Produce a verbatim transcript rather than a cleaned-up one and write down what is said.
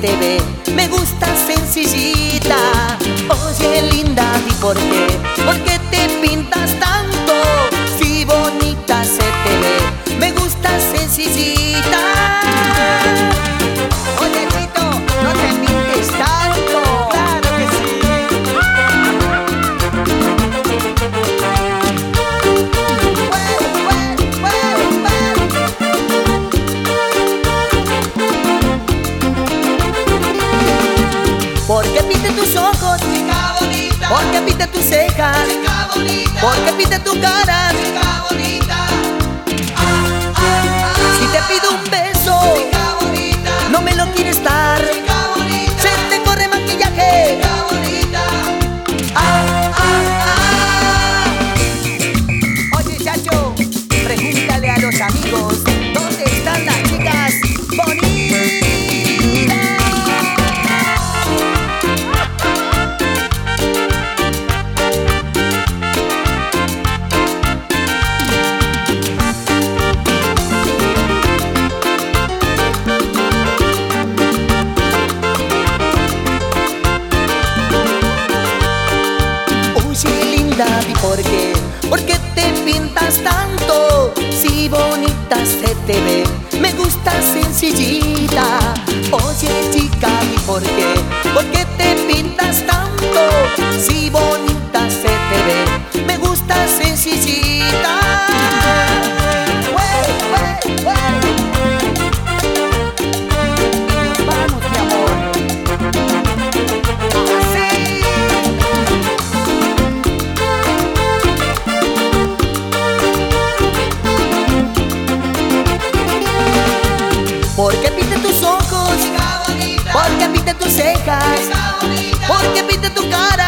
te ve, me gusta sencillita. Oye linda, ¿y por qué? ¿Por qué te pintas tanto? Si bonita se te ve, me gusta sencillita. Oye Chito, no te pintes tanto. Claro que sí. Porque pinte tus ojos, chica bonita. porque pinte tus cejas, Chica bonita. porque pinte tu cara. Chica bonita. Ah, ah, ah. Si te pido un beso, Chica bonita. no me lo quieres dar. Chica bonita. Se te corre maquillaje. Chica bonita. Ah, ah, ah. Oye chacho, pregúntale a los amigos, ¿dónde están las chicas bonitas? ¿Y por qué? ¿Por qué te pintas tanto? Si bonita se te ve, me gusta sencillita. Oye chica, ¿y por qué? ¿Por qué te pintas tanto? Si bonita se te ve, me gusta sencillita. ¡Wey, wey, wey! Vamos mi amor. Porque pinte tus ojos, Chica bonita. porque pinte tus cejas, Chica bonita. porque pinte tu cara.